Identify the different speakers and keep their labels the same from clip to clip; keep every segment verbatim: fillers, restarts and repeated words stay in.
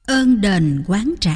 Speaker 1: Ơn đền oán trả.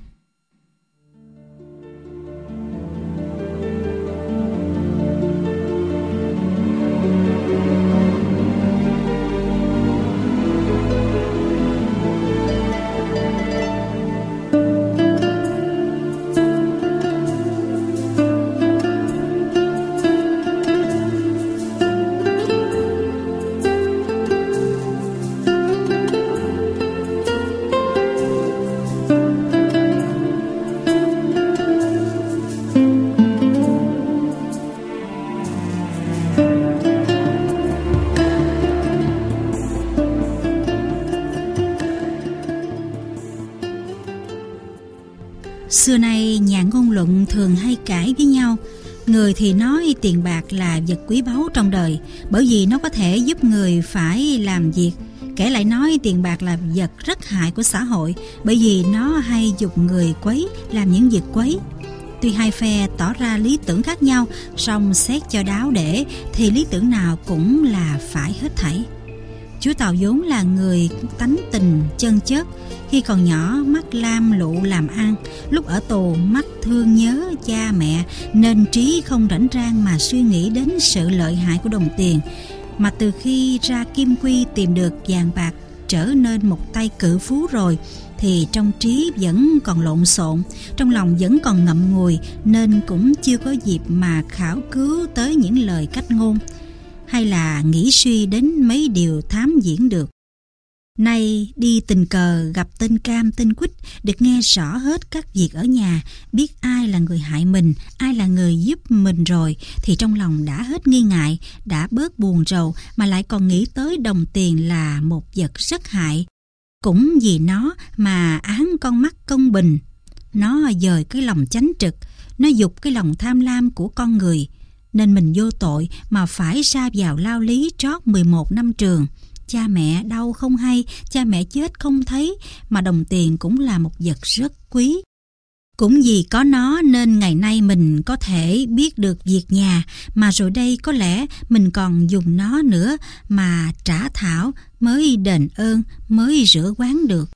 Speaker 1: Xưa nay nhà ngôn luận thường hay cãi với nhau. Người thì nói tiền bạc là vật quý báu trong đời, bởi vì nó có thể giúp người phải làm việc. Kẻ lại nói tiền bạc là vật rất hại của xã hội, bởi vì nó hay giục người quấy làm những việc quấy. Tuy hai phe tỏ ra lý tưởng khác nhau, song xét cho đáo để thì lý tưởng nào cũng là phải hết thảy. Chú Tàu vốn là người tánh tình chân chất. Khi còn nhỏ mắt lam lụ làm ăn, lúc ở tù mắt thương nhớ cha mẹ, nên trí không rảnh rang mà suy nghĩ đến sự lợi hại của đồng tiền. Mà từ khi ra Kim Quy tìm được vàng bạc, trở nên một tay cự phú rồi, thì trong trí vẫn còn lộn xộn, trong lòng vẫn còn ngậm ngùi, nên cũng chưa có dịp mà khảo cứu tới những lời cách ngôn, hay là nghĩ suy đến mấy điều thám diễn được. Nay đi tình cờ gặp tên Cam tên Quýt, được nghe rõ hết các việc ở nhà, biết ai là người hại mình, ai là người giúp mình rồi, thì trong lòng đã hết nghi ngại, đã bớt buồn rầu, mà lại còn nghĩ tới đồng tiền là một vật rất hại. Cũng vì nó mà án con mắt công bình. Nó dời cái lòng chánh trực, nó giục cái lòng tham lam của con người, nên mình vô tội mà phải sa vào lao lý trót mười một năm trường. Cha mẹ đau không hay, cha mẹ chết không thấy, mà đồng tiền cũng là một vật rất quý. Cũng vì có nó nên ngày nay mình có thể biết được việc nhà, mà rồi đây có lẽ mình còn dùng nó nữa mà trả thảo mới đền ơn, mới rửa oán được.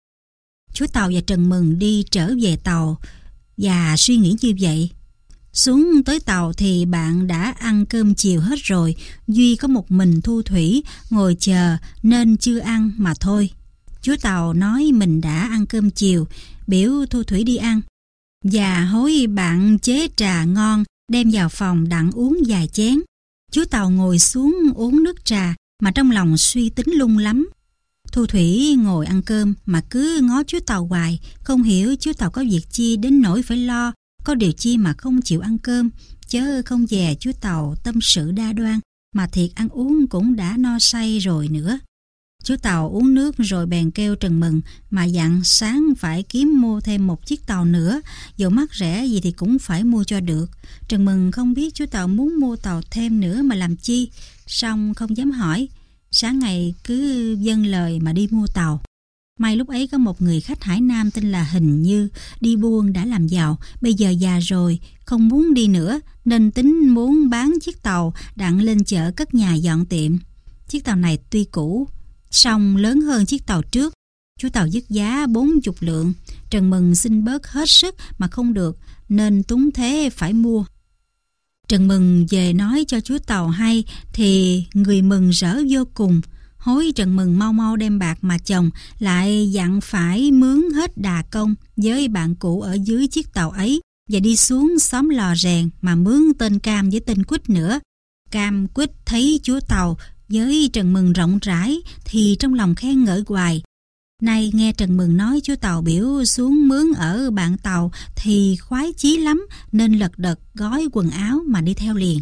Speaker 1: Chú Tàu và Trần Mừng đi trở về tàu và suy nghĩ như vậy. Xuống tới tàu thì bạn đã ăn cơm chiều hết rồi, duy có một mình Thu Thủy ngồi chờ nên chưa ăn mà thôi. Chú Tàu nói mình đã ăn cơm chiều, biểu Thu Thủy đi ăn, và hối bạn chế trà ngon đem vào phòng đặng uống vài chén. Chú Tàu ngồi xuống uống nước trà mà trong lòng suy tính lung lắm. Thu Thủy ngồi ăn cơm mà cứ ngó chú Tàu hoài, không hiểu chú Tàu có việc chi đến nỗi phải lo, có điều chi mà không chịu ăn cơm, chớ không dè chú Tàu tâm sự đa đoan, mà thiệt ăn uống cũng đã no say rồi nữa. Chú Tàu uống nước rồi bèn kêu Trần Mừng mà dặn sáng phải kiếm mua thêm một chiếc tàu nữa, dù mắc rẻ gì thì cũng phải mua cho được. Trần Mừng không biết chú Tàu muốn mua tàu thêm nữa mà làm chi, song không dám hỏi. Sáng ngày cứ vâng lời mà đi mua tàu. May lúc ấy có một người khách Hải Nam tên là Hình Như, đi buôn đã làm giàu, bây giờ già rồi, không muốn đi nữa, nên tính muốn bán chiếc tàu đặng lên chợ cất nhà dọn tiệm. Chiếc tàu này tuy cũ, song lớn hơn chiếc tàu trước. Chú Tàu dứt giá bốn mươi lượng. Trần Mừng xin bớt hết sức mà không được, nên túng thế phải mua. Trần Mừng về nói cho chú Tàu hay thì người mừng rỡ vô cùng, hối Trần Mừng mau mau đem bạc mà chồng, lại dặn phải mướn hết đà công với bạn cũ ở dưới chiếc tàu ấy, và đi xuống xóm Lò Rèn mà mướn tên Cam với tên Quýt nữa. Cam Quýt thấy chú Tàu với Trần Mừng rộng rãi thì trong lòng khen ngợi hoài. Nay nghe Trần Mừng nói chú Tàu biểu xuống mướn ở bạn tàu thì khoái chí lắm, nên lật đật gói quần áo mà đi theo liền.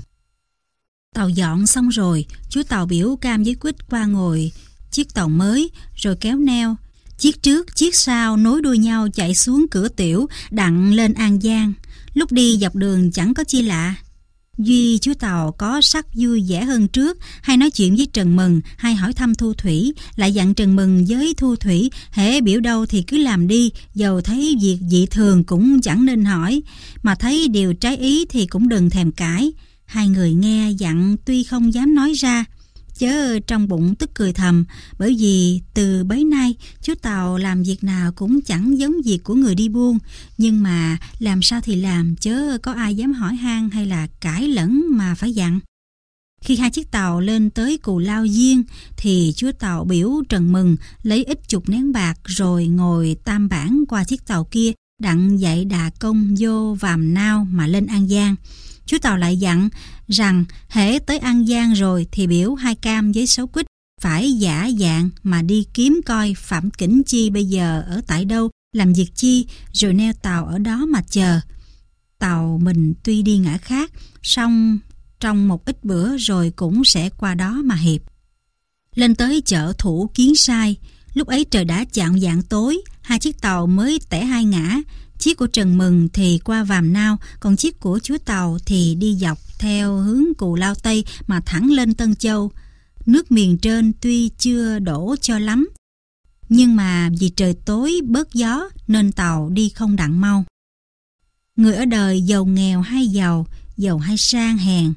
Speaker 1: Tàu dọn xong rồi, chú Tàu biểu Cam với Quýt qua ngồi chiếc tàu mới, rồi kéo neo. Chiếc trước, chiếc sau nối đuôi nhau chạy xuống cửa tiểu, đặng lên An Giang. Lúc đi dọc đường chẳng có chi lạ. Duy chú Tàu có sắc vui vẻ hơn trước, hay nói chuyện với Trần Mừng, hay hỏi thăm Thu Thủy, lại dặn Trần Mừng với Thu Thủy, hễ biểu đâu thì cứ làm đi, dầu thấy việc dị thường cũng chẳng nên hỏi, mà thấy điều trái ý thì cũng đừng thèm cãi. Hai người nghe dặn tuy không dám nói ra, chớ trong bụng tức cười thầm, bởi vì từ bấy nay chú Tàu làm việc nào cũng chẳng giống việc của người đi buôn, nhưng mà làm sao thì làm, chớ có ai dám hỏi han hay là cãi lẫn mà phải dặn. Khi hai chiếc tàu lên tới Cù Lao Diên thì chúa tàu biểu Trần Mừng lấy ít chục nén bạc rồi ngồi tam bản qua chiếc tàu kia, đặng dạy đà công vô Vàm Nao mà lên An Giang. Chú tàu lại dặn rằng hễ tới An Giang rồi thì biểu hai cam với sáu quýt phải giả dạng mà đi kiếm coi Phạm Kỉnh Chi bây giờ ở tại đâu, làm việc chi, rồi neo tàu ở đó mà chờ. Tàu mình tuy đi ngã khác, song trong một ít bữa rồi cũng sẽ qua đó mà hiệp. Lên tới chợ Thủ Kiến Sai, lúc ấy trời đã chạng vạng tối, hai chiếc tàu mới tẻ hai ngã. Chiếc của Trần Mừng thì qua Vàm Nao, còn chiếc của chúa tàu thì đi dọc theo hướng Cù Lao Tây mà thẳng lên Tân Châu. Nước miền trên tuy chưa đổ cho lắm, nhưng mà vì trời tối bớt gió nên tàu đi không đặng mau. Người ở đời giàu nghèo hay giàu, giàu hay sang hèn,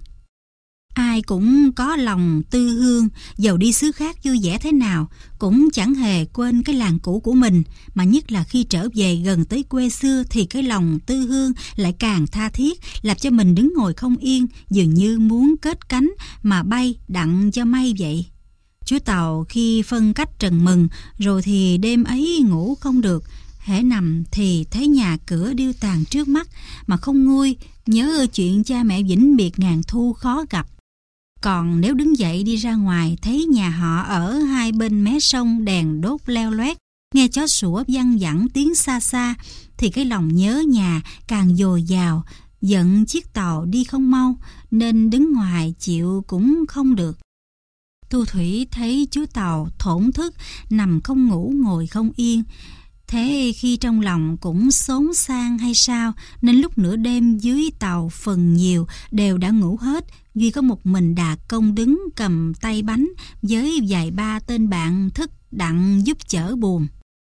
Speaker 1: ai cũng có lòng tư hương, dầu đi xứ khác vui vẻ thế nào cũng chẳng hề quên cái làng cũ của mình, mà nhất là khi trở về gần tới quê xưa thì cái lòng tư hương lại càng tha thiết, làm cho mình đứng ngồi không yên, dường như muốn kết cánh mà bay đặng cho may vậy. Chúa tàu khi phân cách Trần Mừng rồi thì đêm ấy ngủ không được, hễ nằm thì thấy nhà cửa điêu tàn trước mắt mà không nguôi, nhớ chuyện cha mẹ vĩnh biệt ngàn thu khó gặp. Còn nếu đứng dậy đi ra ngoài thấy nhà họ ở hai bên mé sông đèn đốt leo loét, nghe chó sủa văng vẳng tiếng xa xa, thì cái lòng nhớ nhà càng dồi dào, giận chiếc tàu đi không mau nên đứng ngoài chịu cũng không được. Thu Thủy thấy chú tàu thổn thức, nằm không ngủ ngồi không yên. Thế khi trong lòng cũng xốn sang hay sao, nên lúc nửa đêm dưới tàu phần nhiều đều đã ngủ hết, duy có một mình Đà Công đứng cầm tay bánh với vài ba tên bạn thức đặng giúp chở buồm.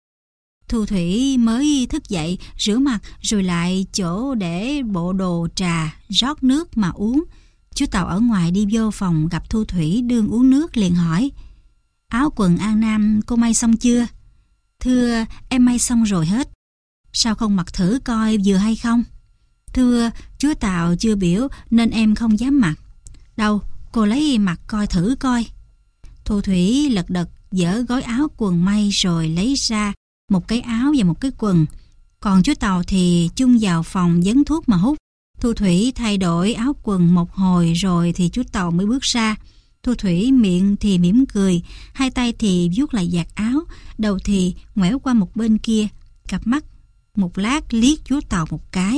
Speaker 1: Thu Thủy mới thức dậy, rửa mặt rồi lại chỗ để bộ đồ trà, rót nước mà uống. Chú tàu ở ngoài đi vô phòng gặp Thu Thủy đương uống nước liền hỏi: "Áo quần An Nam cô may xong chưa?" "Thưa, em may xong rồi hết." "Sao không mặc thử coi vừa hay không?" "Thưa, chúa tàu chưa biểu nên em không dám mặc." "Đâu, cô lấy mặc coi thử coi." Thu Thủy lật đật dỡ gói áo quần may rồi lấy ra một cái áo và một cái quần. Còn chúa tàu thì chung vào phòng vấn thuốc mà hút. Thu Thủy thay đổi áo quần một hồi rồi thì chú tàu mới bước ra. Thu Thủy miệng thì mỉm cười, hai tay thì vuốt lại vạt áo, đầu thì ngoẻo qua một bên kia, cặp mắt một lát liếc chú tàu một cái.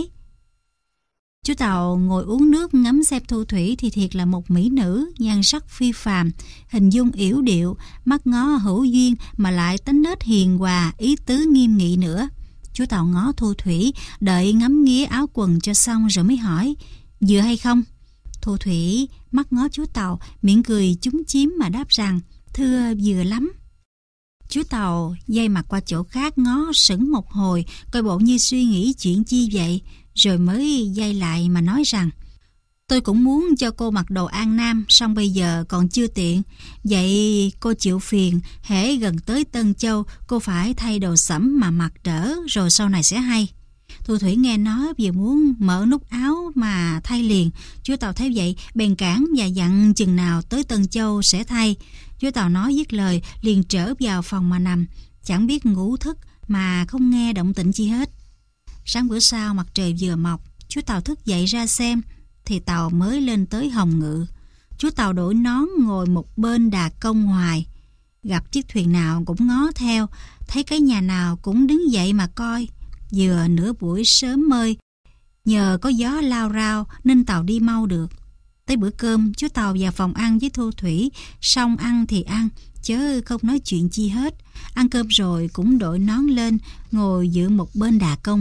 Speaker 1: Chú tàu ngồi uống nước ngắm xem Thu Thủy thì thiệt là một mỹ nữ, nhan sắc phi phàm, hình dung yểu điệu, mắt ngó hữu duyên mà lại tính nết hiền hòa, ý tứ nghiêm nghị nữa. Chú tàu ngó Thu Thủy, đợi ngắm nghía áo quần cho xong rồi mới hỏi: "Vừa hay không?" Thu Thủy mắt ngó chú tàu, miệng cười chúm chím mà đáp rằng: "Thưa, vừa lắm." Chú tàu dây mặt qua chỗ khác ngó sững một hồi, coi bộ như suy nghĩ chuyện chi vậy, rồi mới dây lại mà nói rằng: "Tôi cũng muốn cho cô mặc đồ An Nam, song bây giờ còn chưa tiện. Vậy cô chịu phiền, hễ gần tới Tân Châu cô phải thay đồ sẫm mà mặc đỡ, rồi sau này sẽ hay." Thu Thủy nghe nói vừa muốn mở nút áo mà thay liền. Chú tàu thấy vậy bèn cản và dặn chừng nào tới Tân Châu sẽ thay. Chú tàu nói dứt lời liền trở vào phòng mà nằm, chẳng biết ngủ thức mà không nghe động tĩnh chi hết. Sáng bữa sau mặt trời vừa mọc, chú tàu thức dậy ra xem thì tàu mới lên tới Hồng Ngự. Chú tàu đổi nón ngồi một bên Đà Công hoài, gặp chiếc thuyền nào cũng ngó theo, thấy cái nhà nào cũng đứng dậy mà coi. Vừa nửa buổi sớm mơi, nhờ có gió lao rao nên tàu đi mau được. Tới bữa cơm, chú tàu vào phòng ăn với Thu Thủy, xong ăn thì ăn, chớ không nói chuyện chi hết. Ăn cơm rồi cũng đội nón lên, ngồi dựa một bên Đà Công.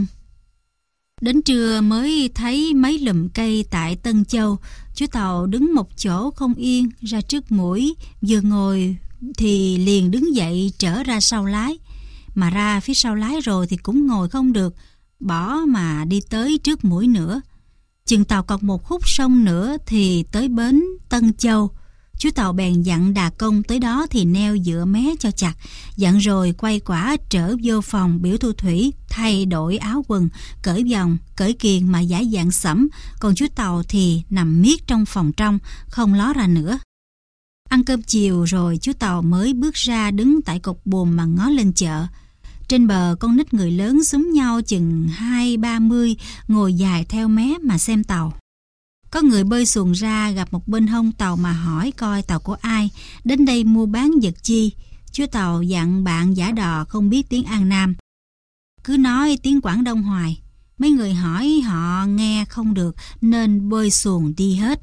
Speaker 1: Đến trưa mới thấy mấy lùm cây tại Tân Châu. Chú tàu đứng một chỗ không yên, ra trước mũi, vừa ngồi thì liền đứng dậy trở ra sau lái. Mà ra phía sau lái rồi thì cũng ngồi không được, bỏ mà đi tới trước mũi nữa. Chừng tàu còn một khúc sông nữa thì tới bến Tân Châu. Chú Tàu bèn dặn đà công tới đó thì neo dựa mé cho chặt. Dặn rồi quay quả trở vô phòng, biểu Thu Thủy thay đổi áo quần, cởi vòng, cởi kiềng mà giả dạng sẫm. Còn chú Tàu thì nằm miết trong phòng trong, không ló ra nữa. Ăn cơm chiều rồi chú Tàu mới bước ra đứng tại cột buồm mà ngó lên chợ. Trên bờ con nít người lớn xúm nhau chừng hai ba mươi ngồi dài theo mé mà xem tàu. Có người bơi xuồng ra gặp một bên hông tàu mà hỏi coi tàu của ai, đến đây mua bán vật chi. Chú Tàu dặn bạn giả đò không biết tiếng An Nam, cứ nói tiếng Quảng Đông hoài. Mấy người hỏi họ nghe không được nên bơi xuồng đi hết.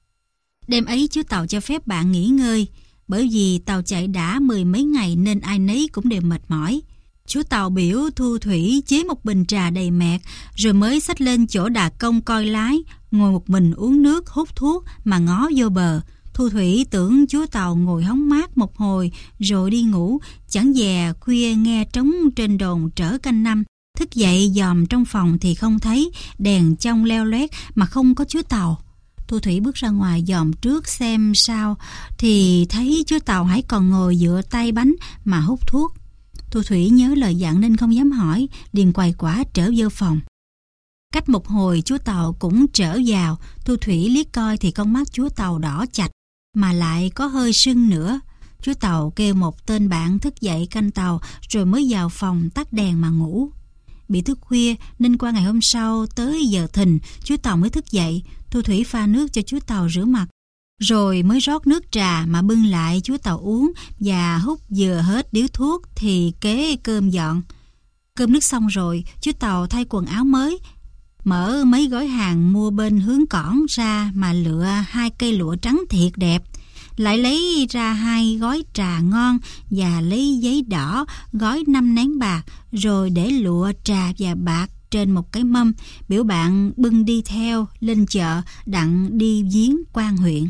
Speaker 1: Đêm ấy chú Tàu cho phép bạn nghỉ ngơi, bởi vì tàu chạy đã mười mấy ngày nên ai nấy cũng đều mệt mỏi. Chú Tàu biểu Thu Thủy chế một bình trà đầy mẹt, rồi mới xách lên chỗ đà công coi lái, ngồi một mình uống nước, hút thuốc mà ngó vô bờ. Thu Thủy tưởng chú Tàu ngồi hóng mát một hồi rồi đi ngủ, chẳng dè khuya nghe trống trên đồn trở canh năm. Thức dậy dòm trong phòng thì không thấy, đèn trong leo loét mà không có chú Tàu. Thu Thủy bước ra ngoài dòm trước xem sao thì thấy chú Tàu hãy còn ngồi dựa tay bánh mà hút thuốc. Thu Thủy nhớ lời dặn nên không dám hỏi, liền quay quả trở vô phòng. Cách một hồi chú Tàu cũng trở vào. Thu Thủy liếc coi thì con mắt chú Tàu đỏ chạch mà lại có hơi sưng nữa. Chú Tàu kêu một tên bạn thức dậy canh tàu rồi mới vào phòng tắt đèn mà ngủ. Bị thức khuya nên qua ngày hôm sau tới giờ thìn chú Tàu mới thức dậy. Thu Thủy pha nước cho chú Tàu rửa mặt, rồi mới rót nước trà mà bưng lại chú Tàu uống và hút vừa hết điếu thuốc thì kế cơm dọn. Cơm nước xong rồi, chú Tàu thay quần áo mới, mở mấy gói hàng mua bên hướng cỏn ra mà lựa hai cây lụa trắng thiệt đẹp. Lại lấy ra hai gói trà ngon và lấy giấy đỏ gói năm nén bạc, rồi để lụa trà và bạc trên một cái mâm, biểu bạn bưng đi theo lên chợ đặng đi viếng quan huyện.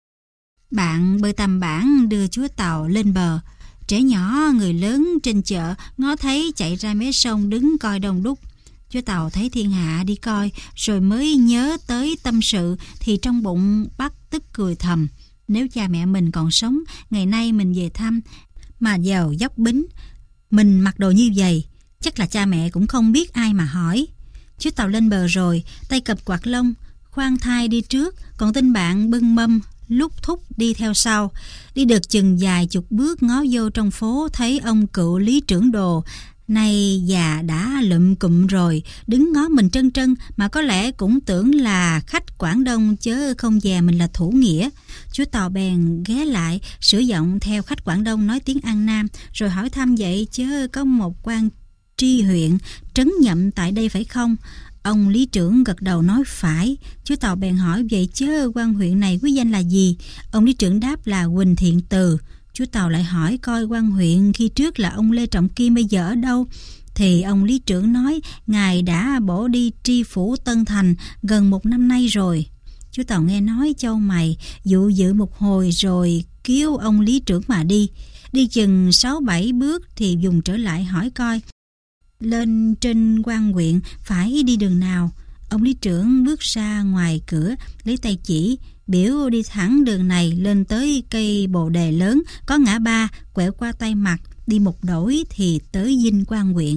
Speaker 1: Bạn bơi tầm bảng đưa chú Tàu lên bờ. Trẻ nhỏ người lớn trên chợ ngó thấy chạy ra mé sông đứng coi đông đúc. Chú Tàu thấy thiên hạ đi coi rồi mới nhớ tới tâm sự thì trong bụng bắt tức cười thầm. Nếu cha mẹ mình còn sống, ngày nay mình về thăm mà giàu dốc bính, mình mặc đồ như vậy, chắc là cha mẹ cũng không biết ai mà hỏi. Chú Tàu lên bờ rồi, tay cầm quạt lông, khoan thai đi trước, còn tên bạn bưng mâm lúc thúc đi theo sau. Đi được chừng vài chục bước ngó vô trong phố thấy ông cựu lý trưởng đồ, nay già đã lụm cụm rồi, đứng ngó mình trân trân mà có lẽ cũng tưởng là khách Quảng Đông chớ không dè mình là thủ nghĩa. Chú Tàu bèn ghé lại, sửa giọng theo khách Quảng Đông nói tiếng An Nam, rồi hỏi thăm vậy chớ có một quan tri huyện trấn nhậm tại đây phải không? Ông lý trưởng gật đầu nói phải. Chú Tàu bèn hỏi vậy chớ quan huyện này quý danh là gì? Ông lý trưởng đáp là Huỳnh Thiện Từ. Chú Tàu lại hỏi coi quan huyện khi trước là ông Lê Trọng Kim bây giờ ở đâu? Thì ông lý trưởng nói ngài đã bỏ đi tri phủ Tân Thành gần một năm nay rồi. Chú Tàu nghe nói châu mày, dụ dự một hồi rồi kêu ông lý trưởng mà đi. Đi chừng sáu bảy bước thì dùng trở lại hỏi coi lên trên quan huyện phải đi đường nào. Ông lý trưởng bước ra ngoài cửa, lấy tay chỉ, biểu đi thẳng đường này lên tới cây bồ đề lớn, có ngã ba, quẹo qua tay mặt, đi một đổi thì tới dinh quan huyện.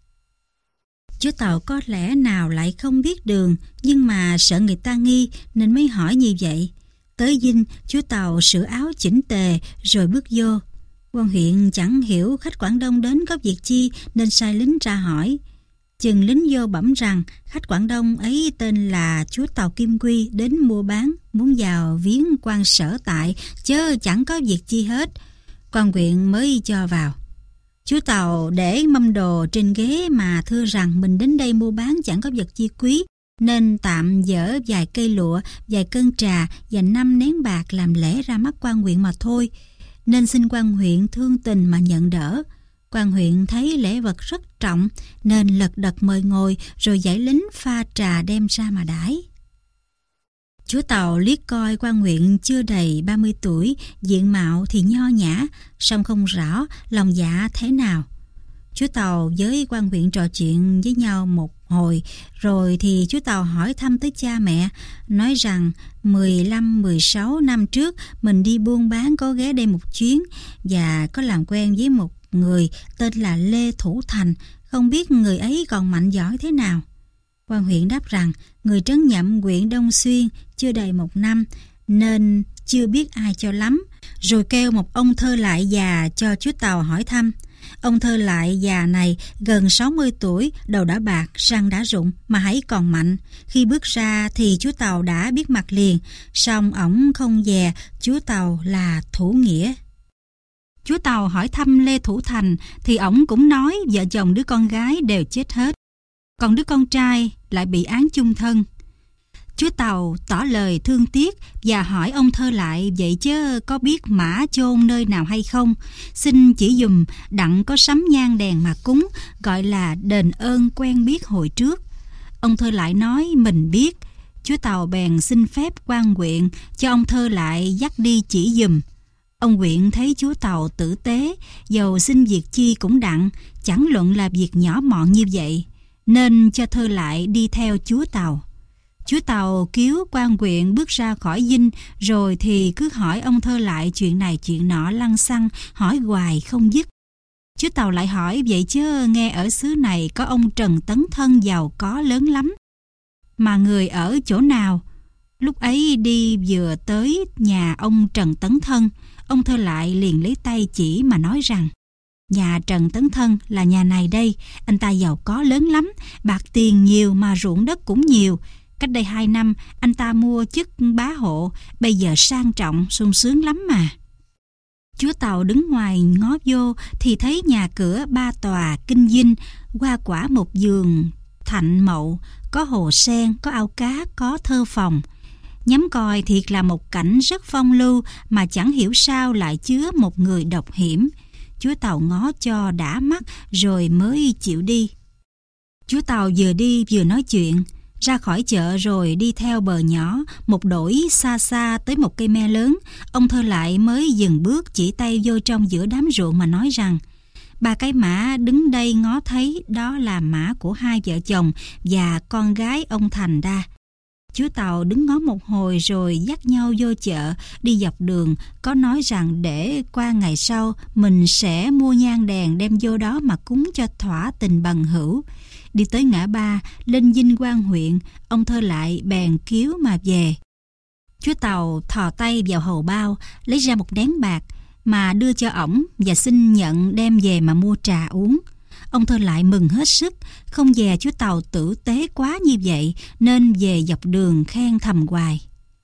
Speaker 1: Chú Tàu có lẽ nào lại không biết đường, nhưng mà sợ người ta nghi nên mới hỏi như vậy. Tới dinh, chú Tàu sửa áo chỉnh tề rồi bước vô. Quan huyện chẳng hiểu khách Quảng Đông đến có việc chi nên sai lính ra hỏi. Chừng lính vô bẩm rằng khách Quảng Đông ấy tên là chú Tàu Kim Quy, đến mua bán, muốn vào viếng quan sở tại, chớ chẳng có việc chi hết. Quan huyện mới cho vào. Chú Tàu để mâm đồ trên ghế mà thưa rằng mình đến đây mua bán chẳng có vật chi quý, nên tạm dỡ vài cây lụa, vài cân trà và năm nén bạc làm lễ ra mắt quan huyện mà thôi. Nên xin quan huyện thương tình mà nhận đỡ. Quan huyện thấy lễ vật rất trọng nên lật đật mời ngồi, rồi dạy lính pha trà đem ra mà đãi. Chú Tàu liếc coi quan huyện chưa đầy ba mươi tuổi, diện mạo thì nho nhã, song không rõ lòng dạ thế nào. Chú Tàu với quan huyện trò chuyện với nhau một hồi, rồi thì chú Tàu hỏi thăm tới cha mẹ, nói rằng mười lăm mười sáu năm trước mình đi buôn bán có ghé đây một chuyến và có làm quen với một người tên là Lê Thủ Thành, không biết người ấy còn mạnh giỏi thế nào. Quan huyện đáp rằng người trấn nhậm huyện Đông Xuyên chưa đầy một năm nên chưa biết ai cho lắm, rồi kêu một ông thơ lại già cho chú Tàu hỏi thăm. Ông thơ lại già này gần sáu mươi tuổi, đầu đã bạc, răng đã rụng mà hãy còn mạnh. Khi bước ra thì chú Tàu đã biết mặt liền, song ổng không dè chú Tàu là Thủ Nghĩa. Chú Tàu hỏi thăm Lê Thủ Thành thì ổng cũng nói vợ chồng đứa con gái đều chết hết, còn đứa con trai lại bị án chung thân. Chú Tàu tỏ lời thương tiếc và hỏi ông thơ lại vậy chứ có biết mã chôn nơi nào hay không, xin chỉ dùm đặng có sắm nhang đèn mà cúng, gọi là đền ơn quen biết hồi trước. Ông thơ lại nói mình biết. Chú Tàu bèn xin phép quan huyện cho ông thơ lại dắt đi chỉ dùm. Ông huyện thấy chú Tàu tử tế, dầu xin việc chi cũng đặng, chẳng luận là việc nhỏ mọn như vậy, nên cho thơ lại đi theo chú Tàu. Chú Tàu cứu quan huyện bước ra khỏi dinh, rồi thì cứ hỏi ông thơ lại chuyện này chuyện nọ lăng xăng, hỏi hoài không dứt. Chú Tàu lại hỏi vậy chứ nghe ở xứ này có ông Trần Tấn Thân giàu có lớn lắm, mà người ở chỗ nào? Lúc ấy đi vừa tới nhà ông Trần Tấn Thân, ông thơ lại liền lấy tay chỉ mà nói rằng nhà Trần Tấn Thân là nhà này đây, anh ta giàu có lớn lắm, bạc tiền nhiều mà ruộng đất cũng nhiều. Cách đây hai năm anh ta mua chức bá hộ, bây giờ sang trọng sung sướng lắm mà. Chú Tàu đứng ngoài ngó vô thì thấy nhà cửa ba tòa kinh dinh, hoa quả một vườn thạnh mậu, có hồ sen, có ao cá, có thơ phòng. Nhắm coi thiệt là một cảnh rất phong lưu, mà chẳng hiểu sao lại chứa một người độc hiểm. Chú Tàu ngó cho đã mắt rồi mới chịu đi. Chú Tàu vừa đi vừa nói chuyện, ra khỏi chợ rồi đi theo bờ nhỏ, một đổi xa xa tới một cây me lớn. Ông thơ lại mới dừng bước chỉ tay vô trong giữa đám ruộng mà nói rằng ba cái mã đứng đây ngó thấy đó là mã của hai vợ chồng và con gái ông Thành đa. Chú Tàu đứng ngó một hồi rồi dắt nhau vô chợ, đi dọc đường, có nói rằng để qua ngày sau mình sẽ mua nhang đèn đem vô đó mà cúng cho thỏa tình bằng hữu. Đi tới ngã ba, lên dinh quan huyện, ông thơ lại bèn cứu mà về. Chú Tàu thò tay vào hầu bao, lấy ra một nén bạc mà đưa cho ổng và xin nhận đem về mà mua trà uống. Ông thơ lại mừng hết sức, không dè chú Tàu tử tế quá như vậy, nên về dọc đường khen thầm hoài.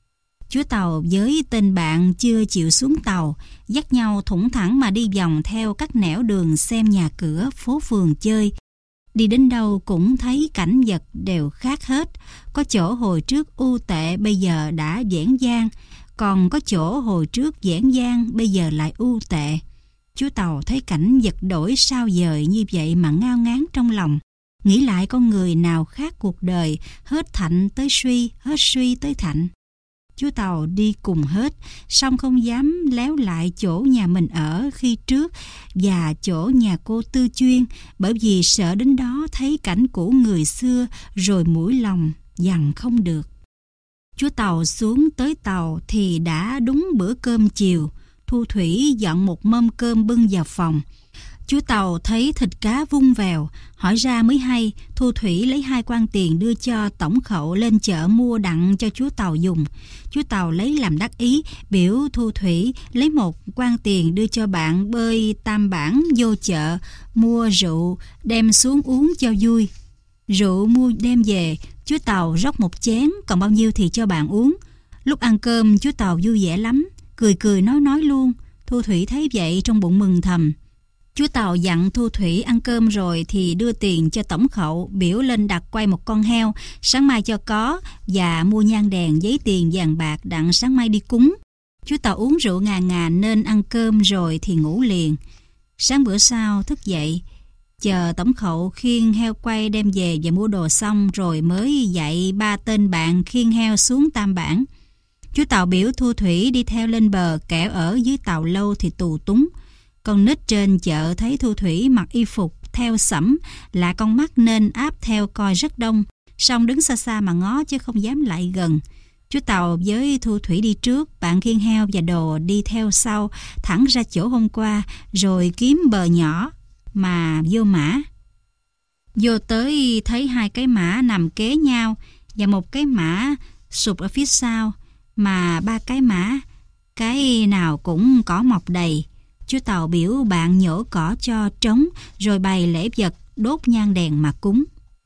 Speaker 1: Chú Tàu với tên bạn chưa chịu xuống tàu, dắt nhau thủng thẳng mà đi vòng theo các nẻo đường xem nhà cửa, phố phường chơi. Đi đến đâu cũng thấy cảnh vật đều khác hết. Có chỗ hồi trước u tệ bây giờ đã vẻn vang, còn có chỗ hồi trước vẻn vang bây giờ lại u tệ. Chú Tàu thấy cảnh vật đổi sao dời như vậy mà ngao ngán trong lòng, nghĩ lại con người nào khác cuộc đời, hết thạnh tới suy, hết suy tới thạnh. Chú Tàu đi cùng hết, song không dám léo lại chỗ nhà mình ở khi trước và chỗ nhà cô Tư Chuyên, bởi vì sợ đến đó thấy cảnh cũ người xưa rồi mũi lòng dằn không được. Chú Tàu xuống tới tàu thì đã đúng bữa cơm chiều. Thu Thủy dọn một mâm cơm bưng vào phòng. Chú Tàu thấy thịt cá vung vèo, hỏi ra mới hay. Thu Thủy lấy hai quan tiền đưa cho tổng khẩu lên chợ mua đặng cho chú Tàu dùng. Chú Tàu lấy làm đắc ý, biểu Thu Thủy lấy một quan tiền đưa cho bạn bơi Tam Bản vô chợ mua rượu đem xuống uống cho vui. Rượu mua đem về, chú Tàu rót một chén, còn bao nhiêu thì cho bạn uống. Lúc ăn cơm chú Tàu vui vẻ lắm, cười cười nói nói luôn. Thu Thủy thấy vậy trong bụng mừng thầm. Chú Tàu dặn Thu Thủy ăn cơm rồi thì đưa tiền cho tổng khẩu, biểu lên đặt quay một con heo, sáng mai cho có, và mua nhang đèn, giấy tiền vàng bạc đặng sáng mai đi cúng. Chú Tàu uống rượu ngà ngà nên ăn cơm rồi thì ngủ liền. Sáng bữa sau thức dậy, chờ tổng khẩu khiêng heo quay đem về và mua đồ xong rồi mới dạy ba tên bạn khiêng heo xuống Tam Bản. Chú Tàu biểu Thu Thủy đi theo lên bờ, kẻo ở dưới tàu lâu thì tù túng. Con nít trên chợ thấy Thu Thủy mặc y phục theo sẫm, lạ con mắt nên áp theo coi rất đông, song đứng xa xa mà ngó chứ không dám lại gần. Chú Tàu với Thu Thủy đi trước, bạn khiêng heo và đồ đi theo sau, thẳng ra chỗ hôm qua, rồi kiếm bờ nhỏ mà vô mã. Vô tới thấy hai cái mã nằm kế nhau và một cái mã sụp ở phía sau, mà ba cái mã, cái nào cũng cỏ mọc đầy. Chú Tàu biểu bạn nhổ cỏ cho trống, rồi bày lễ vật, đốt nhang đèn mà cúng.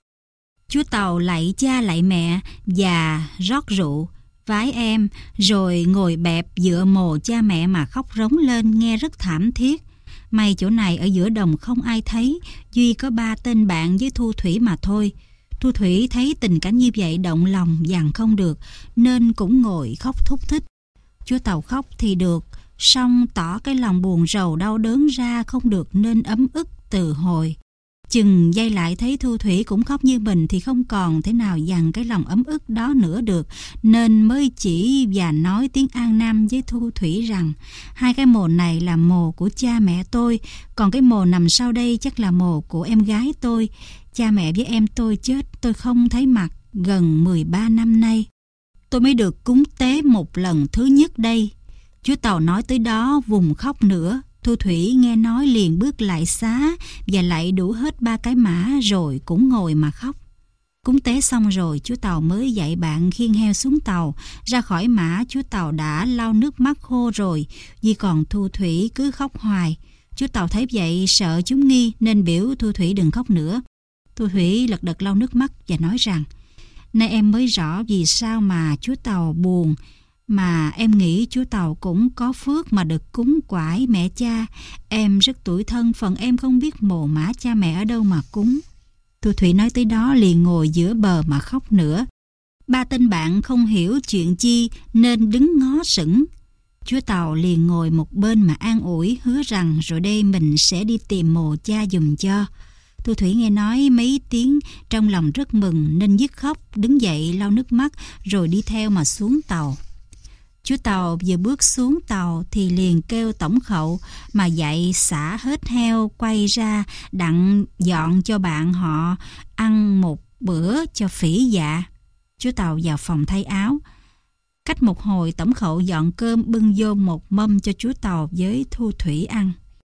Speaker 1: Chú Tàu lạy cha lạy mẹ và rót rượu, vái em, rồi ngồi bẹp dựa mồ cha mẹ mà khóc rống lên nghe rất thảm thiết. May chỗ này ở giữa đồng không ai thấy, duy có ba tên bạn với Thu Thủy mà thôi. Thu Thủy thấy tình cảnh như vậy động lòng dằn không được, nên cũng ngồi khóc thúc thích. Chú Tàu khóc thì được, song tỏ cái lòng buồn rầu đau đớn ra không được nên ấm ức từ hồi. Chừng giây lại thấy Thu Thủy cũng khóc như mình thì không còn thế nào dằn cái lòng ấm ức đó nữa được, nên mới chỉ và nói tiếng An Nam với Thu Thủy rằng hai cái mồ này là mồ của cha mẹ tôi, còn cái mồ nằm sau đây chắc là mồ của em gái tôi. Cha mẹ với em tôi chết tôi không thấy mặt gần mười ba năm nay. Tôi mới được cúng tế một lần thứ nhất đây. Chú Tàu nói tới đó vùng khóc nữa. Thu Thủy nghe nói liền bước lại xá và lại đủ hết ba cái mã rồi cũng ngồi mà khóc. Cúng tế xong rồi chú Tàu mới dạy bạn khiêng heo xuống tàu. Ra khỏi mã chú Tàu đã lau nước mắt khô rồi, vì còn Thu Thủy cứ khóc hoài. Chú Tàu thấy vậy sợ chúng nghi nên biểu Thu Thủy đừng khóc nữa. Thu Thủy lật đật lau nước mắt và nói rằng nay em mới rõ vì sao mà chú Tàu buồn, mà em nghĩ chú Tàu cũng có phước mà được cúng quải mẹ cha. Em rất tủi thân, phần em không biết mồ mả cha mẹ ở đâu mà cúng. Thu Thủy nói tới đó liền ngồi giữa bờ mà khóc nữa. Ba tên bạn không hiểu chuyện chi nên đứng ngó sững. Chú Tàu liền ngồi một bên mà an ủi, hứa rằng rồi đây mình sẽ đi tìm mồ cha giùm cho. Thu Thủy nghe nói mấy tiếng trong lòng rất mừng nên dứt khóc, đứng dậy lau nước mắt rồi đi theo mà xuống tàu. Chú Tàu vừa bước xuống tàu thì liền kêu tổng khẩu mà dạy xả hết heo quay ra đặng dọn cho bạn họ ăn một bữa cho phỉ dạ. Chú Tàu vào phòng thay áo. Cách một hồi tổng khẩu dọn cơm bưng vô một mâm cho chú Tàu với Thu Thủy ăn.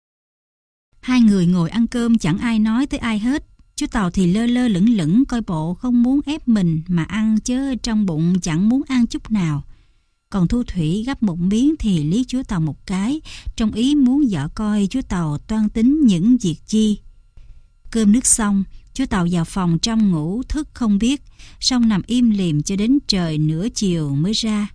Speaker 1: Hai người ngồi ăn cơm chẳng ai nói tới ai hết. Chú Tàu thì lơ lơ lửng lửng coi bộ không muốn ép mình mà ăn, chứ trong bụng chẳng muốn ăn chút nào. Còn Thu Thủy gắp một miếng thì liếc chú Tàu một cái, trong ý muốn dọ coi chú Tàu toan tính những việc chi. Cơm nước xong, chú Tàu vào phòng trong ngủ thức không biết, xong nằm im lìm cho đến trời nửa chiều mới ra.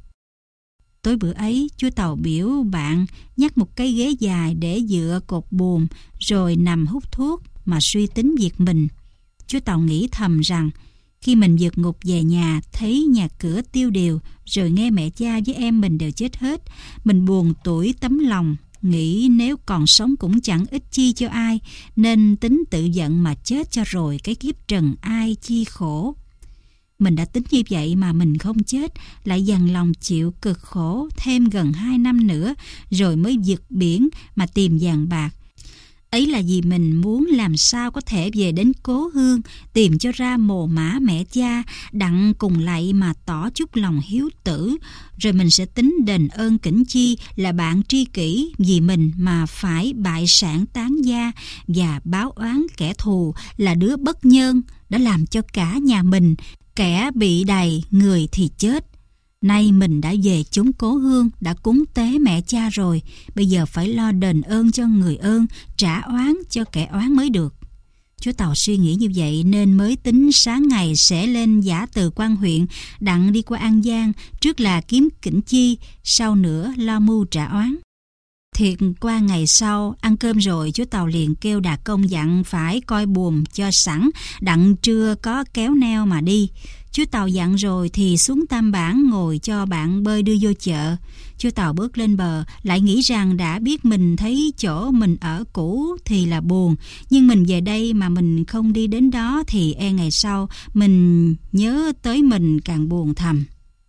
Speaker 1: Tối bữa ấy, chú Tàu biểu bạn nhắc một cái ghế dài để dựa cột buồm, rồi nằm hút thuốc mà suy tính việc mình. Chú Tàu nghĩ thầm rằng khi mình vượt ngục về nhà, thấy nhà cửa tiêu điều, rồi nghe mẹ cha với em mình đều chết hết, mình buồn tủi tấm lòng, nghĩ nếu còn sống cũng chẳng ích chi cho ai, nên tính tự giận mà chết cho rồi cái kiếp trần ai chi khổ. Mình đã tính như vậy mà mình không chết, lại dằn lòng chịu cực khổ thêm gần hai năm nữa, rồi mới vượt biển mà tìm vàng bạc. Ấy là vì mình muốn làm sao có thể về đến cố hương, tìm cho ra mồ mả mẹ cha, đặng cùng lại mà tỏ chút lòng hiếu tử, rồi mình sẽ tính đền ơn kỉnh chi là bạn tri kỷ vì mình mà phải bại sản tán gia, và báo oán kẻ thù là đứa bất nhân đã làm cho cả nhà mình, kẻ bị đầy người thì chết. Nay mình đã về chốn cố hương, đã cúng tế mẹ cha rồi, bây giờ phải lo đền ơn cho người ơn, trả oán cho kẻ oán mới được. Chú Tàu suy nghĩ như vậy nên mới tính sáng ngày sẽ lên Giả Từ Quan huyện, đặng đi qua An Giang, trước là kiếm kỉnh chi, sau nữa lo mưu trả oán. Thiệt qua ngày sau, ăn cơm rồi, chú Tàu liền kêu Đà Công dặn phải coi buồm cho sẵn, đặng trưa có kéo neo mà đi. Chú Tàu dặn rồi thì xuống Tam Bản ngồi cho bạn bơi đưa vô chợ. Chú Tàu bước lên bờ, lại nghĩ rằng đã biết mình thấy chỗ mình ở cũ thì là buồn, nhưng mình về đây mà mình không đi đến đó thì e ngày sau mình nhớ tới mình càng buồn thầm.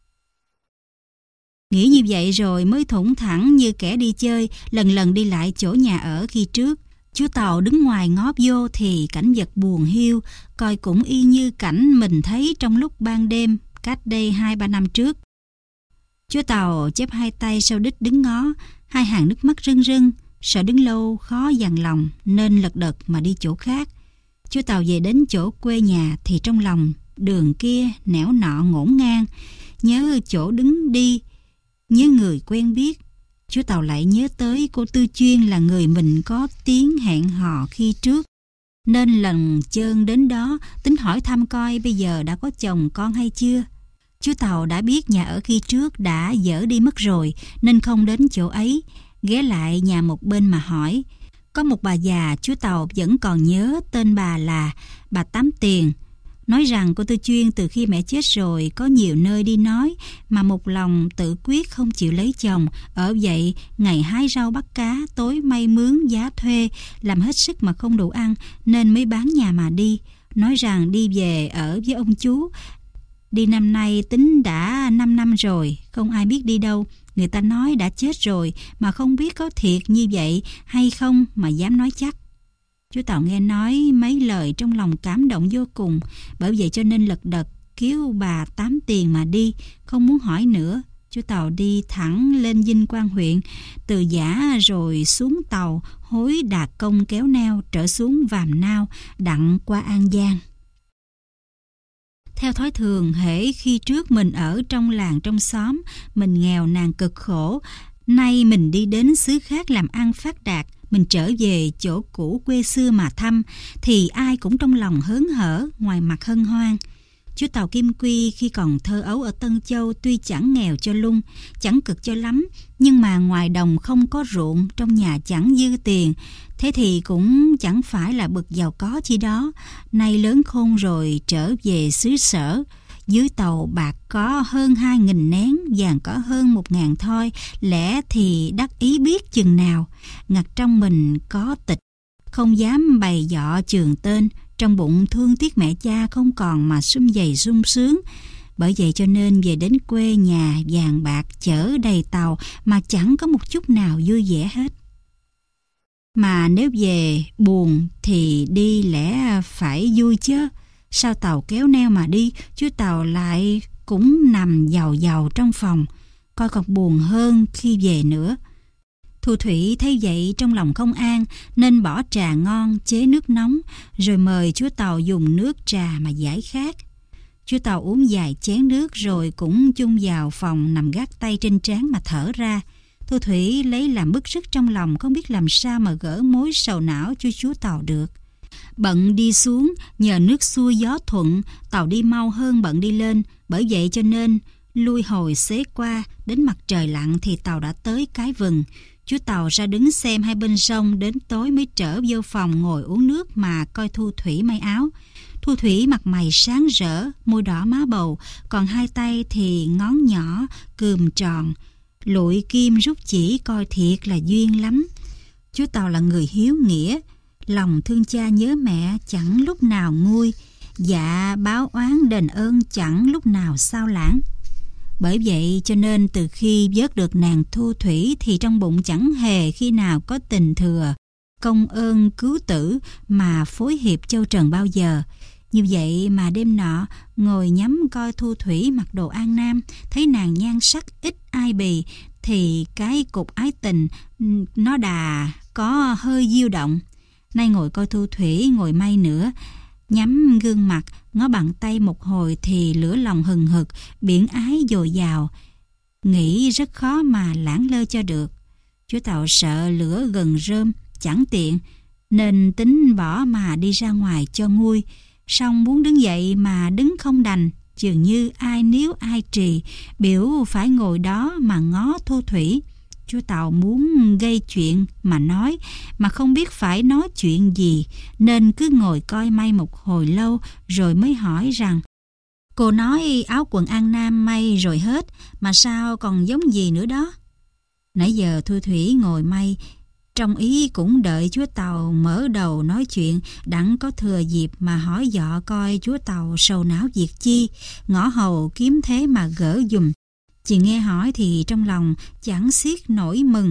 Speaker 1: Nghĩ như vậy rồi mới thủng thẳng như kẻ đi chơi, lần lần đi lại chỗ nhà ở khi trước. Chú Tàu đứng ngoài ngó vô thì cảnh vật buồn hiu, coi cũng y như cảnh mình thấy trong lúc ban đêm cách đây hai ba năm trước. Chú Tàu chép hai tay sau đít đứng ngó, hai hàng nước mắt rưng rưng, sợ đứng lâu khó dằn lòng nên lật đật mà đi chỗ khác. Chú Tàu về đến chỗ quê nhà thì trong lòng đường kia nẻo nọ ngổn ngang, nhớ chỗ đứng đi, nhớ người quen biết. Chú Tàu lại nhớ tới cô Tư Chuyên là người mình có tiếng hẹn hò khi trước, nên lần chơn đến đó tính hỏi thăm coi bây giờ đã có chồng con hay chưa. Chú Tàu đã biết nhà ở khi trước đã dỡ đi mất rồi nên không đến chỗ ấy, ghé lại nhà một bên mà hỏi. Có một bà già chú Tàu vẫn còn nhớ, tên bà là bà Tám Tiền. Nói rằng cô Tư Chuyên từ khi mẹ chết rồi có nhiều nơi đi nói mà một lòng tự quyết không chịu lấy chồng. Ở vậy ngày hái rau bắt cá, tối may mướn giá thuê, làm hết sức mà không đủ ăn nên mới bán nhà mà đi. Nói rằng đi về ở với ông chú. Đi năm nay tính đã năm năm rồi, không ai biết đi đâu. Người ta nói đã chết rồi mà không biết có thiệt như vậy hay không mà dám nói chắc. Chú Tàu nghe nói mấy lời trong lòng cảm động vô cùng, bởi vậy cho nên lật đật kêu bà Tám Tiền mà đi, không muốn hỏi nữa. Chú Tàu đi thẳng lên Vinh Quang huyện, từ Giả rồi xuống tàu hối Đà Công kéo neo trở xuống Vàm Nao đặng qua An Giang. Theo thói thường, hễ khi trước mình ở trong làng trong xóm, mình nghèo nàn cực khổ, nay mình đi đến xứ khác làm ăn phát đạt, mình trở về chỗ cũ quê xưa mà thăm, thì ai cũng trong lòng hớn hở, ngoài mặt hân hoan. Chú Tàu Kim Quy khi còn thơ ấu ở Tân Châu tuy chẳng nghèo cho lung, chẳng cực cho lắm, nhưng mà ngoài đồng không có ruộng, trong nhà chẳng dư tiền, thế thì cũng chẳng phải là bậc giàu có chi đó. Nay lớn khôn rồi trở về xứ sở, dưới tàu bạc có hơn hai nghìn nén, vàng có hơn một ngàn thoi, lẽ thì đắc ý biết chừng nào. Ngặt trong mình có tịch, không dám bày dọ trường tên, trong bụng thương tiếc mẹ cha không còn mà sum vầy sung sướng. Bởi vậy cho nên về đến quê nhà vàng bạc chở đầy tàu mà chẳng có một chút nào vui vẻ hết. Mà nếu về buồn thì đi lẽ phải vui chứ. Sao tàu kéo neo mà đi, chú Tàu lại cũng nằm giàu giàu trong phòng, coi còn buồn hơn khi về nữa. Thu Thủy thấy vậy trong lòng không an nên bỏ trà ngon chế nước nóng rồi mời chú Tàu dùng nước trà mà giải khát. Chú Tàu uống vài chén nước rồi cũng chung vào phòng nằm gác tay trên trán mà thở ra. Thu Thủy lấy làm bức rứt trong lòng, không biết làm sao mà gỡ mối sầu não cho chú Tàu được. Bận đi xuống, nhờ nước xuôi gió thuận, tàu đi mau hơn bận đi lên, bởi vậy cho nên lui hồi xế qua, đến mặt trời lặn thì tàu đã tới cái vừng. Chú Tàu ra đứng xem hai bên sông, đến tối mới trở vô phòng ngồi uống nước mà coi Thu Thủy may áo. Thu Thủy mặt mày sáng rỡ, môi đỏ má bầu, còn hai tay thì ngón nhỏ, cườm tròn, lụi kim rút chỉ coi thiệt là duyên lắm. Chú Tàu là người hiếu nghĩa, lòng thương cha nhớ mẹ chẳng lúc nào nguôi, dạ báo oán đền ơn chẳng lúc nào sao lãng. Bởi vậy cho nên từ khi vớt được nàng Thu Thủy thì trong bụng chẳng hề khi nào có tình thừa công ơn cứu tử mà phối hiệp Châu Trần bao giờ. Như vậy mà đêm nọ ngồi nhắm coi Thu Thủy mặc đồ An Nam, thấy nàng nhan sắc ít ai bì thì cái cục ái tình nó đà có hơi diêu động. Nay ngồi coi Thu Thủy ngồi may nữa, nhắm gương mặt, ngó bàn tay một hồi thì lửa lòng hừng hực, biển ái dồi dào, nghĩ rất khó mà lãng lơ cho được. Chú Tàu sợ lửa gần rơm, chẳng tiện, nên tính bỏ mà đi ra ngoài cho nguôi. Xong muốn đứng dậy mà đứng không đành, dường như ai níu ai trì, biểu phải ngồi đó mà ngó Thu Thủy. Chú Tàu muốn gây chuyện mà nói, mà không biết phải nói chuyện gì, nên cứ ngồi coi may một hồi lâu rồi mới hỏi rằng: cô nói áo quần An Nam may rồi hết, mà sao còn giống gì nữa đó? Nãy giờ Thu Thủy ngồi may, trong ý cũng đợi chúa Tàu mở đầu nói chuyện, đặng có thừa dịp mà hỏi dọ coi chúa Tàu sầu não việc chi, ngõ hầu kiếm thế mà gỡ dùm. Chị nghe hỏi thì trong lòng chẳng xiết nổi mừng,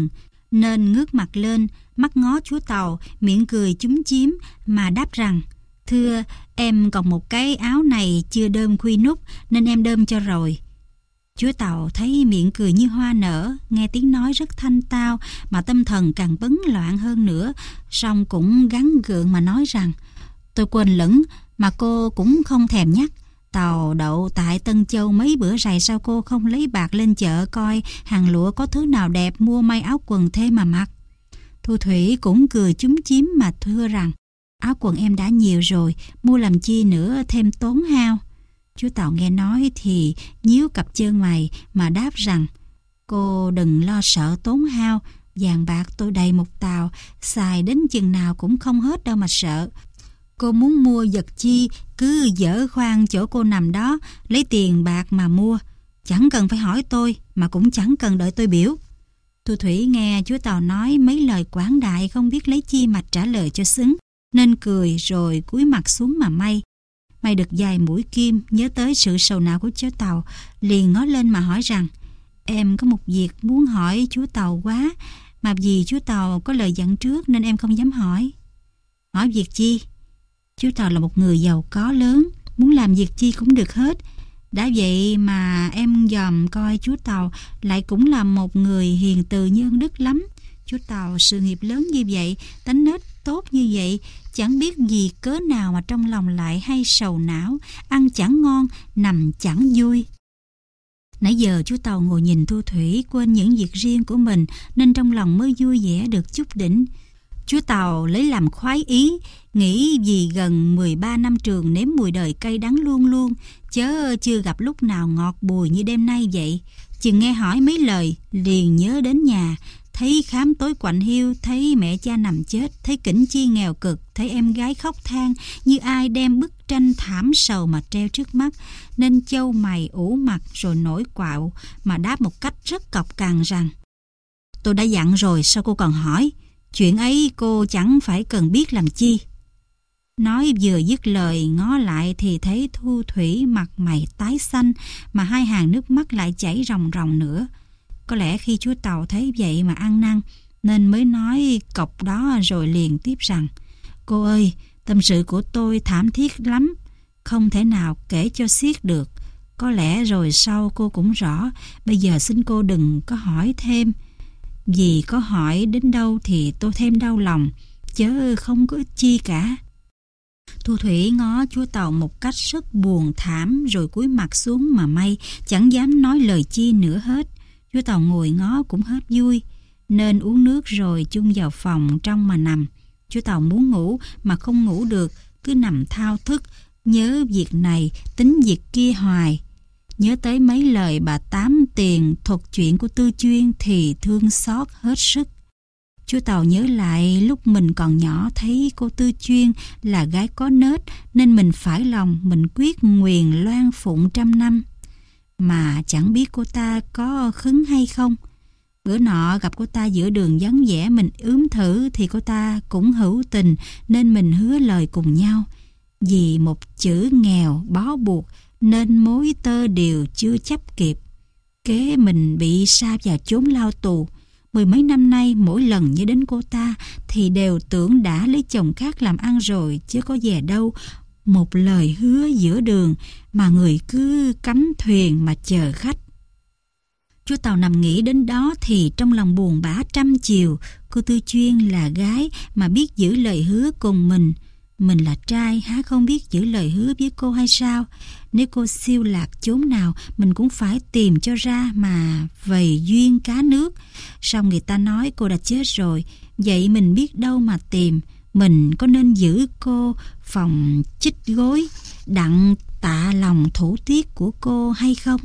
Speaker 1: nên ngước mặt lên, mắt ngó chúa Tàu, miệng cười chúm chím mà đáp rằng: "Thưa, em còn một cái áo này chưa đơm khuy nút nên em đơm cho rồi." Chúa Tàu thấy miệng cười như hoa nở, nghe tiếng nói rất thanh tao mà tâm thần càng bấn loạn hơn nữa, song cũng gắng gượng mà nói rằng: "Tôi quên lửng mà cô cũng không thèm nhắc. Tàu đậu tại Tân Châu mấy bữa rày sao cô không lấy bạc lên chợ coi hàng lụa có thứ nào đẹp mua may áo quần thêm mà mặc." Thu Thủy cũng cười chúm chím mà thưa rằng: "Áo quần em đã nhiều rồi, mua làm chi nữa thêm tốn hao." Chú Tàu nghe nói thì nhíu cặp chân mày mà đáp rằng: "Cô đừng lo sợ tốn hao, vàng bạc tôi đầy một tàu, xài đến chừng nào cũng không hết đâu mà sợ. Cô muốn mua vật chi cứ dở khoang chỗ cô nằm đó, lấy tiền bạc mà mua, chẳng cần phải hỏi tôi mà cũng chẳng cần đợi tôi biểu." Thu Thủy nghe chúa Tàu nói mấy lời quảng đại không biết lấy chi mà trả lời cho xứng, nên cười rồi cúi mặt xuống mà may. May được vài mũi kim, nhớ tới sự sầu não của chúa Tàu, liền ngó lên mà hỏi rằng: "Em có một việc muốn hỏi chúa Tàu quá, mà vì chúa Tàu có lời dặn trước nên em không dám hỏi." "Hỏi việc chi?" Chú Tàu là một người giàu có lớn, muốn làm việc chi cũng được hết. Đã vậy mà em dòm coi chú Tàu lại cũng là một người hiền từ như ân đức lắm. Chú Tàu sự nghiệp lớn như vậy, tánh nết tốt như vậy, chẳng biết vì cớ nào mà trong lòng lại hay sầu não, ăn chẳng ngon, nằm chẳng vui. Nãy giờ chú Tàu ngồi nhìn Thu Thủy quên những việc riêng của mình, nên trong lòng mới vui vẻ được chút đỉnh. Chú Tàu lấy làm khoái ý, nghĩ vì gần mười ba năm trường nếm mùi đời cay đắng luôn luôn, chớ chưa gặp lúc nào ngọt bùi như đêm nay vậy. Chừng nghe hỏi mấy lời, liền nhớ đến nhà, thấy khám tối quạnh hiu, thấy mẹ cha nằm chết, thấy Kỉnh Chi nghèo cực, thấy em gái khóc than như ai đem bức tranh thảm sầu mà treo trước mắt, nên chau mày ủ mặt rồi nổi quạo mà đáp một cách rất cộc cằn rằng: "Tôi đã dặn rồi, sao cô còn hỏi? Chuyện ấy cô chẳng phải cần biết làm chi." Nói vừa dứt lời, ngó lại thì thấy Thu Thủy mặt mày tái xanh, mà hai hàng nước mắt lại chảy ròng ròng nữa. Có lẽ khi chúa Tàu thấy vậy mà ăn năn, nên mới nói cộc đó rồi liền tiếp rằng: "Cô ơi, tâm sự của tôi thảm thiết lắm, không thể nào kể cho xiết được. Có lẽ rồi sau cô cũng rõ, bây giờ xin cô đừng có hỏi thêm. Vì có hỏi đến đâu thì tôi thêm đau lòng, chớ không có chi cả." Thu Thủy ngó chúa Tàu một cách rất buồn thảm rồi cúi mặt xuống mà may, chẳng dám nói lời chi nữa hết. Chúa Tàu ngồi ngó cũng hết vui, nên uống nước rồi chung vào phòng trong mà nằm. Chúa Tàu muốn ngủ mà không ngủ được, cứ nằm thao thức, nhớ việc này tính việc kia hoài. Nhớ tới mấy lời bà Tám Tiền thuật chuyện của Tư Chuyên thì thương xót hết sức. Chú Tàu nhớ lại lúc mình còn nhỏ thấy cô Tư Chuyên là gái có nết, nên mình phải lòng mình quyết nguyền loan phụng trăm năm. Mà chẳng biết cô ta có khứng hay không. Bữa nọ gặp cô ta giữa đường vắng vẻ, mình ướm thử thì cô ta cũng hữu tình, nên mình hứa lời cùng nhau. Vì một chữ nghèo bó buộc nên mối tơ điều chưa chấp kịp. Kế mình bị sa vào chốn lao tù. Mười mấy năm nay mỗi lần nhớ đến cô ta thì đều tưởng đã lấy chồng khác làm ăn rồi, chứ có về đâu. Một lời hứa giữa đường mà người cứ cắm thuyền mà chờ khách. Chú Tàu nằm nghĩ đến đó thì trong lòng buồn bã trăm chiều. Cô Tư Chuyên là gái mà biết giữ lời hứa cùng mình. Mình là trai há không biết giữ lời hứa với cô hay sao? Nếu cô siêu lạc chốn nào mình cũng phải tìm cho ra mà vầy duyên cá nước. Xong người ta nói cô đã chết rồi, vậy mình biết đâu mà tìm. Mình có nên giữ cô phòng chích gối đặng tạ lòng thủ tiết của cô hay không?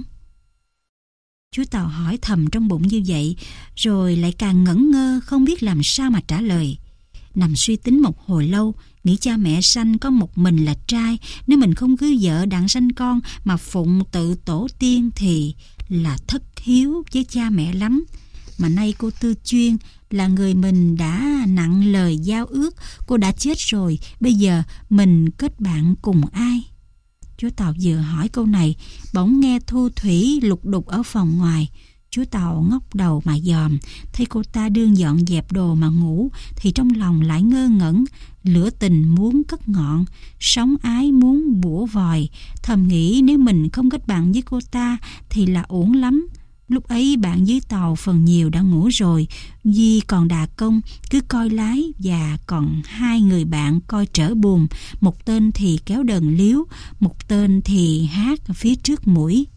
Speaker 1: Chú Tàu hỏi thầm trong bụng như vậy, rồi lại càng ngẩn ngơ không biết làm sao mà trả lời. Nằm suy tính một hồi lâu, nghĩ cha mẹ sanh có một mình là trai, nếu mình không cưới vợ đặng sanh con mà phụng tự tổ tiên thì là thất hiếu với cha mẹ lắm. Mà nay cô Tư Chuyên là người mình đã nặng lời giao ước, cô đã chết rồi, bây giờ mình kết bạn cùng ai? Chú Tàu vừa hỏi câu này, bỗng nghe Thu Thủy lục đục ở phòng ngoài, Chú Tàu ngóc đầu mà dòm, thấy cô ta đương dọn dẹp đồ mà ngủ, thì trong lòng lại ngơ ngẩn. Lửa tình muốn cất ngọn, sóng ái muốn bủa vòi. Thầm nghĩ nếu mình không kết bạn với cô ta thì là uổng lắm. Lúc ấy bạn dưới tàu phần nhiều đã ngủ rồi, Duy còn đà công cứ coi lái, và còn hai người bạn coi trở buồm. Một tên thì kéo đờn líu, một tên thì hát phía trước mũi.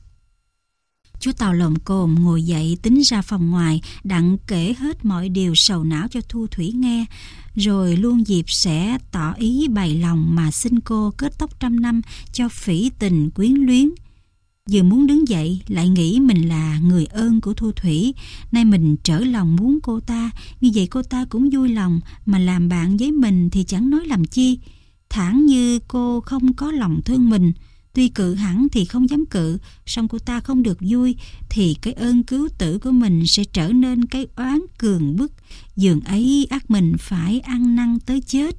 Speaker 1: Chú Tàu lồm cồm ngồi dậy tính ra phòng ngoài, đặng kể hết mọi điều sầu não cho Thu Thủy nghe, rồi luôn dịp sẽ tỏ ý bày lòng mà xin cô kết tóc trăm năm cho phỉ tình quyến luyến. Vừa muốn đứng dậy lại nghĩ mình là người ơn của Thu Thủy, nay mình trở lòng muốn cô ta, như vậy cô ta cũng vui lòng, mà làm bạn với mình thì chẳng nói làm chi. Thản như cô không có lòng thương mình, tuy cự hẳn thì không dám cự, song cô ta không được vui thì cái ơn cứu tử của mình sẽ trở nên cái oán cường bức, dường ấy ắt mình phải ăn năn tới chết.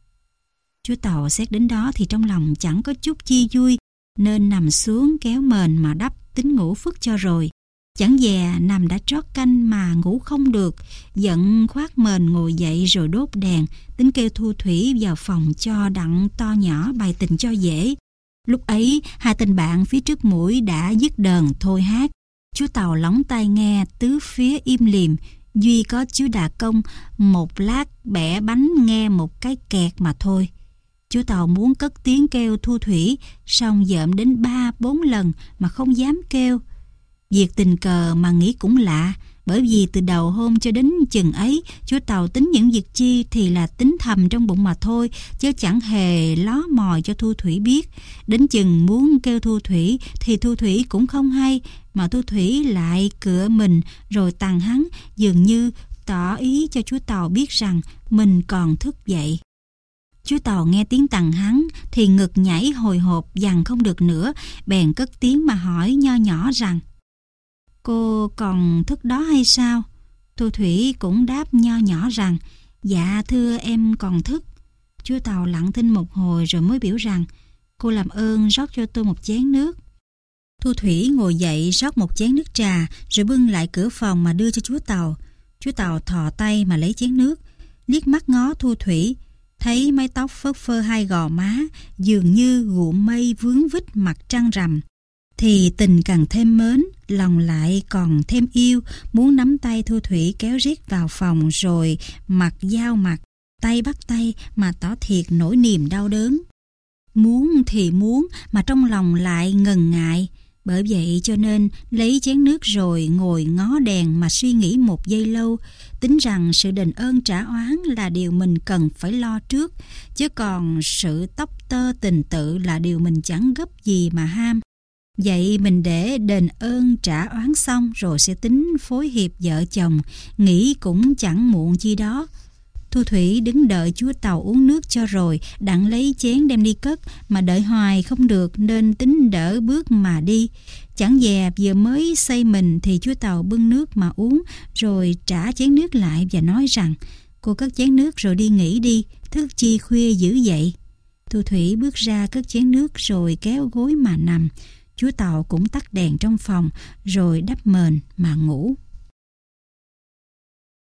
Speaker 1: Chú Tàu xét đến đó thì trong lòng chẳng có chút chi vui, nên nằm xuống kéo mền mà đắp tính ngủ phức cho rồi. Chẳng dè nằm đã trót canh mà ngủ không được, giận khoác mền ngồi dậy rồi đốt đèn, tính kêu Thu Thủy vào phòng cho đặng to nhỏ bày tình cho dễ. Lúc ấy hai tình bạn phía trước mũi đã dứt đờn thôi hát. Chú Tàu lóng tai nghe, tứ phía im lìm. Duy có chú Đà Công một lát bẻ bánh nghe một cái kẹt mà thôi. Chú Tàu muốn cất tiếng kêu Thu Thủy, song dợm đến ba bốn lần mà không dám kêu. Việc tình cờ mà nghĩ cũng lạ, bởi vì từ đầu hôm cho đến chừng ấy, chú Tàu tính những việc chi thì là tính thầm trong bụng mà thôi, chứ chẳng hề ló mòi cho Thu Thủy biết. Đến chừng muốn kêu Thu Thủy thì Thu Thủy cũng không hay, mà Thu Thủy lại cựa mình rồi tằng hắn, dường như tỏ ý cho chú Tàu biết rằng mình còn thức dậy. Chú Tàu nghe tiếng tằng hắn thì ngực nhảy hồi hộp dằn không được nữa, bèn cất tiếng mà hỏi nho nhỏ rằng: "Cô còn thức đó hay sao?" Thu Thủy cũng đáp nho nhỏ rằng: "Dạ thưa em còn thức." Chú Tàu lặng thinh một hồi rồi mới biểu rằng: "Cô làm ơn rót cho tôi một chén nước." Thu Thủy ngồi dậy rót một chén nước trà rồi bưng lại cửa phòng mà đưa cho chú Tàu. Chú Tàu thò tay mà lấy chén nước, liếc mắt ngó Thu Thủy, thấy mái tóc phớt phơ hai gò má dường như gụm mây vướng vít mặt trăng rằm, thì tình càng thêm mến, lòng lại còn thêm yêu, muốn nắm tay Thu Thủy kéo riết vào phòng rồi mặt giao mặt, tay bắt tay mà tỏ thiệt nỗi niềm đau đớn. Muốn thì muốn mà trong lòng lại ngần ngại, bởi vậy cho nên lấy chén nước rồi ngồi ngó đèn mà suy nghĩ một giây lâu, tính rằng sự đền ơn trả oán là điều mình cần phải lo trước, chứ còn sự tóc tơ tình tự là điều mình chẳng gấp gì mà ham. Vậy mình để đền ơn trả oán xong rồi sẽ tính phối hiệp vợ chồng, nghĩ cũng chẳng muộn chi đó. Thu Thủy đứng đợi chú Tàu uống nước cho rồi đặng lấy chén đem đi cất, mà đợi hoài không được nên tính đỡ bước mà đi. Chẳng dè vừa mới xây mình thì chú Tàu bưng nước mà uống rồi trả chén nước lại và nói rằng: "Cô cất chén nước rồi đi nghỉ đi, thức chi khuya dữ vậy." Thu Thủy bước ra cất chén nước rồi kéo gối mà nằm. Chú Tàu cũng tắt đèn trong phòng rồi đắp mền mà ngủ.